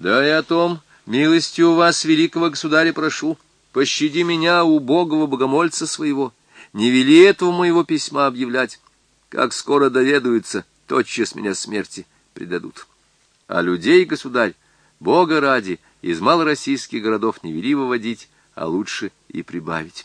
Да и о том, милостью вас, великого государя, прошу, пощади меня, убогого богомольца своего, не вели этого моего письма объявлять. Как скоро доведаются, тотчас меня смерти предадут. А людей, государь, Бога ради, из малороссийских городов не вели выводить, а лучше и прибавить.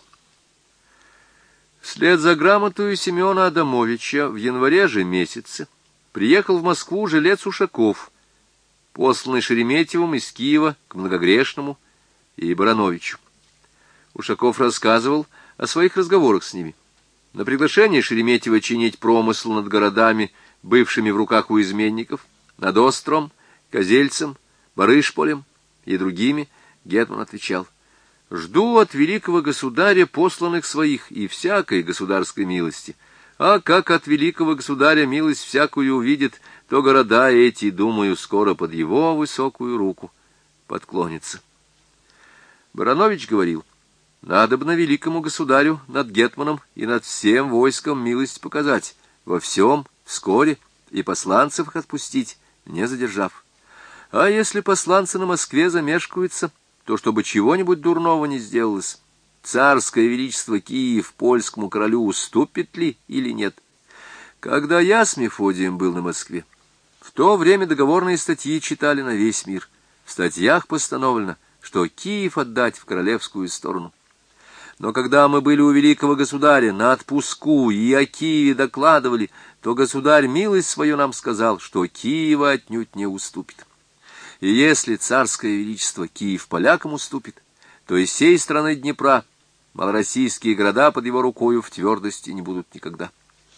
Вслед за грамотою Семена Адамовича в январе же месяце приехал в Москву жилец Ушаков, посланный Шереметьевым из Киева к Многогрешному и Барановичу. Ушаков рассказывал о своих разговорах с ними. На приглашение Шереметьева чинить промысл над городами, бывшими в руках у изменников, над Остром, Козельцем, Барышполем и другими, гетман отвечал: «Жду от великого государя посланных своих и всякой государской милости. А как от великого государя милость всякую увидит, то города эти, думаю, скоро под его высокую руку подклонятся». Баранович говорил: «Надобно великому государю над гетманом и над всем войском милость показать, во всем, вскоре, и посланцев их отпустить, не задержав. А если посланцы на Москве замешкаются, то чтобы чего-нибудь дурного не сделалось, царское величество Киев польскому королю уступит ли или нет? Когда я с Мефодием был на Москве, в то время договорные статьи читали на весь мир. В статьях постановлено, что Киев отдать в королевскую сторону. Но когда мы были у великого государя на отпуску и о Киеве докладывали, то государь милость свою нам сказал, что Киева отнюдь не уступит. И если царское величество Киев полякам уступит, то из сей стороны Днепра малороссийские города под его рукою в твердости не будут никогда.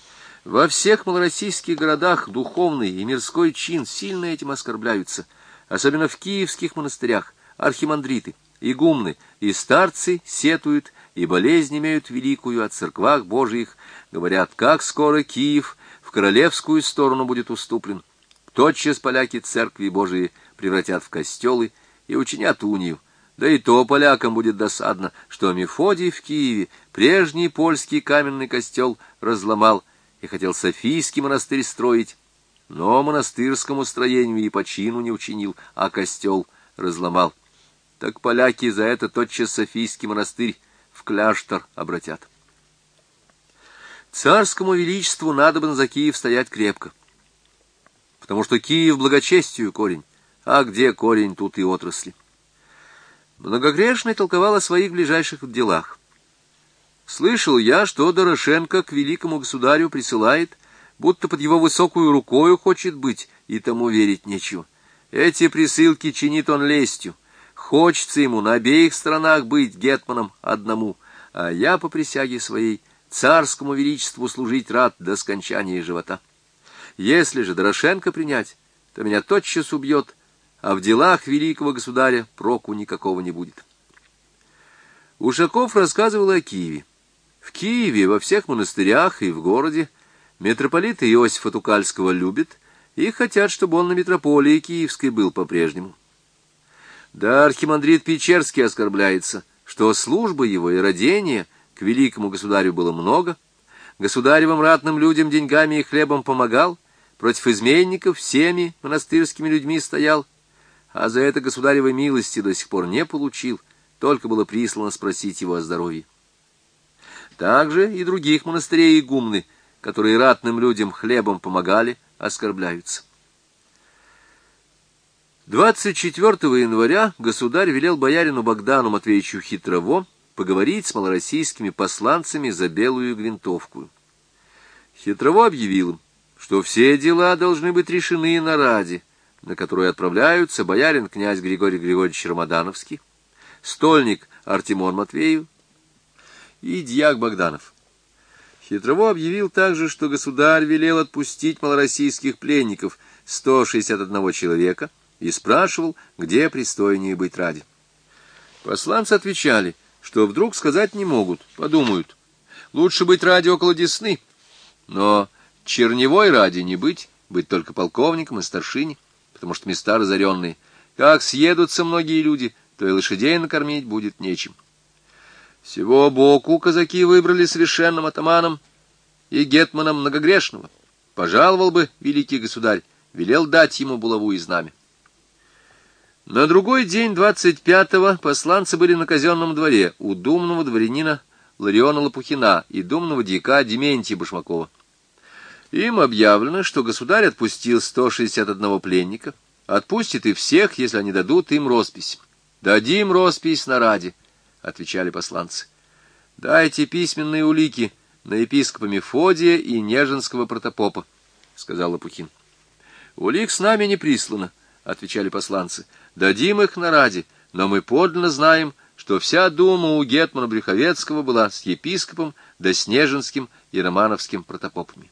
Во всех малороссийских городах духовный и мирской чин сильно этим оскорбляются, особенно в киевских монастырях архимандриты, игумны и старцы сетуют и болезнь имеют великую о церквах Божиих, говорят, как скоро Киев в королевскую сторону будет уступлен, тотчас поляки церкви Божии превратят в костелы и учинят унию. Да и то полякам будет досадно, что Мефодий в Киеве прежний польский каменный костел разломал и хотел Софийский монастырь строить, но монастырскому строению и почину не учинил, а костел разломал. Так поляки за это тотчас Софийский монастырь в кляштор обратят. Царскому величеству надобно за Киев стоять крепко, потому что Киев благочестию корень, а где корень, тут и отрасли. Многогрешный толковал о своих ближайших делах. Слышал я, что Дорошенко к великому государю присылает, будто под его высокую рукою хочет быть, и тому верить нечего. Эти присылки чинит он лестью. Хочется ему на обеих сторонах быть гетманом одному, а я по присяге своей царскому величеству служить рад до скончания живота. Если же Дорошенко принять, то меня тотчас убьет, а в делах великого государя проку никакого не будет». Ушаков рассказывал о Киеве. В Киеве, во всех монастырях и в городе митрополита Иосифа Тукальского любят и хотят, чтобы он на митрополии Киевской был по-прежнему. Да архимандрит Печерский оскорбляется, что службы его и родения к великому государю было много, государевым ратным людям деньгами и хлебом помогал, против изменников всеми монастырскими людьми стоял, а за это государевой милости до сих пор не получил, только было прислано спросить его о здоровье. Также и других монастырей игумны, которые ратным людям хлебом помогали, оскорбляются. 24 января государь велел боярину Богдану Матвеевичу Хитрово поговорить с малороссийскими посланцами за белую гвинтовку. Хитрово объявил им, что все дела должны быть решены на раде, на которую отправляются боярин-князь Григорий Григорьевич Рамадановский, стольник Артемон Матвеев и дьяк Богданов. Хитрово объявил также, что государь велел отпустить малороссийских пленников 161 человека, и спрашивал, где пристойнее быть ради. Посланцы отвечали, что вдруг сказать не могут, подумают. Лучше быть ради около Десны, но черневой ради не быть только полковником и старшине, потому что места разоренные. Как съедутся многие люди, то и лошадей накормить будет нечем. Всего боку казаки выбрали совершенным атаманом и гетманом Многогрешного. Пожаловал бы великий государь, велел дать ему булаву и знамя. На другой день, 25-го, посланцы были на казенном дворе у думного дворянина Лариона Лопухина и думного дьяка Дементия Башмакова. Им объявлено, что государь отпустил 161 пленника, отпустит и всех, если они дадут им роспись. «Дадим роспись на Раде», — отвечали посланцы. «Дайте письменные улики на епископа Мефодия и Нежинского протопопа», — сказал Лопухин. «Улик с нами не прислано», — отвечали посланцы. «Дадим их на Раде, но мы подлинно знаем, что вся дума у гетмана Брюховецкого была с епископом да с Нежинским и Романовским протопопами».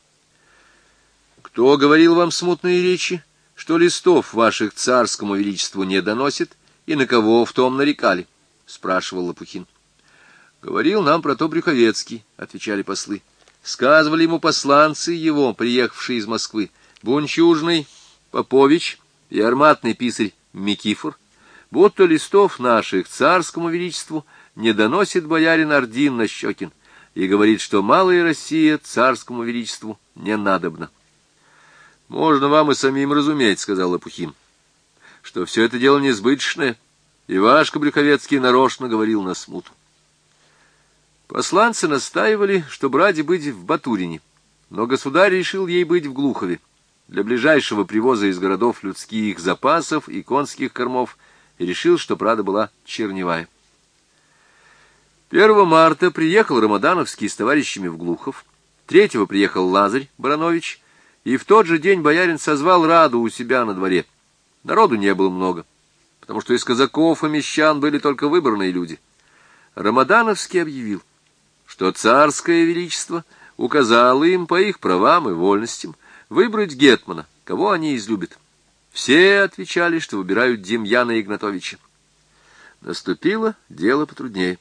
«Кто говорил вам смутные речи, что листов ваших царскому величеству не доносит, и на кого в том нарекали?» — спрашивал Лопухин. «Говорил нам про то Брюховецкий», — отвечали послы. «Сказывали ему посланцы его, приехавшие из Москвы, Бунчужный Попович и арматный писарь Микифор, будто листов наших царскому величеству не доносит боярин Ордин Нащекин и говорит, что малая Россия царскому величеству не надобна». «Можно вам и самим разуметь, — сказал Лопухин, — что все это дело несбыточное, и Вашка Брюховецкий нарочно говорил на смуту». Посланцы настаивали, чтобы ради быть в Батурине, но государь решил ей быть в Глухове для ближайшего привоза из городов людских запасов и конских кормов, и решил, что Рада была Черневая. 1 марта приехал Рамадановский с товарищами в Глухов, 3-го приехал Лазарь Баранович, и в тот же день боярин созвал Раду у себя на дворе. Народу не было много, потому что из казаков и мещан были только выборные люди. Рамадановский объявил, что царское величество указало им по их правам и вольностям выбрать гетмана, кого они излюбят. Все отвечали, что выбирают Демьяна Игнатовича. Наступило дело потруднее.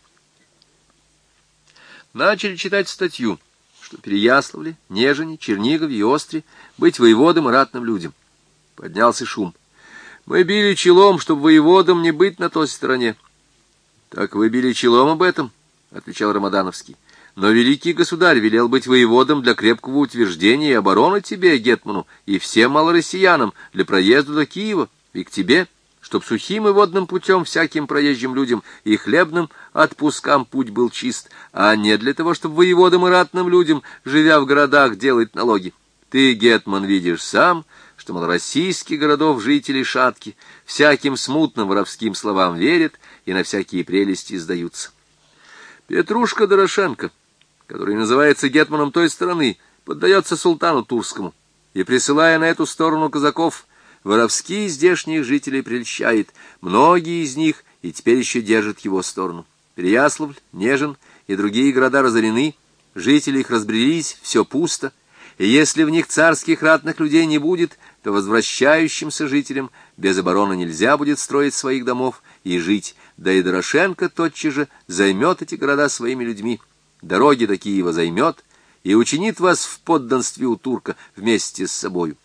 Начали читать статью, что Переяславле, Нежине, Чернигове и Остре быть воеводам и ратным людям. Поднялся шум. «Мы били челом, чтобы воеводам не быть на той стороне». «Так вы били челом об этом», — отвечал Рамадановский. «Но великий государь велел быть воеводом для крепкого утверждения и обороны тебе, гетману, и всем малороссиянам для проезда до Киева, и к тебе, чтоб сухим и водным путем всяким проезжим людям и хлебным отпускам путь был чист, а не для того, чтобы воеводам и ратным людям, живя в городах, делать налоги. Ты, гетман, видишь сам, что малороссийских городов жители шатки, всяким смутным воровским словам верят и на всякие прелести сдаются. Петрушка Дорошенко, который называется гетманом той стороны, поддается султану Турскому, и, присылая на эту сторону казаков, воровские здешних жителей прельщает, многие из них и теперь еще держат его сторону. Переяславль, Нежин и другие города разорены, жители их разбрелись, все пусто, и если в них царских ратных людей не будет, то возвращающимся жителям без обороны нельзя будет строить своих домов и жить, да и Дорошенко тотчас же займет эти города своими людьми, дороги до Киева займет и учинит вас в подданстве у турка вместе с собою.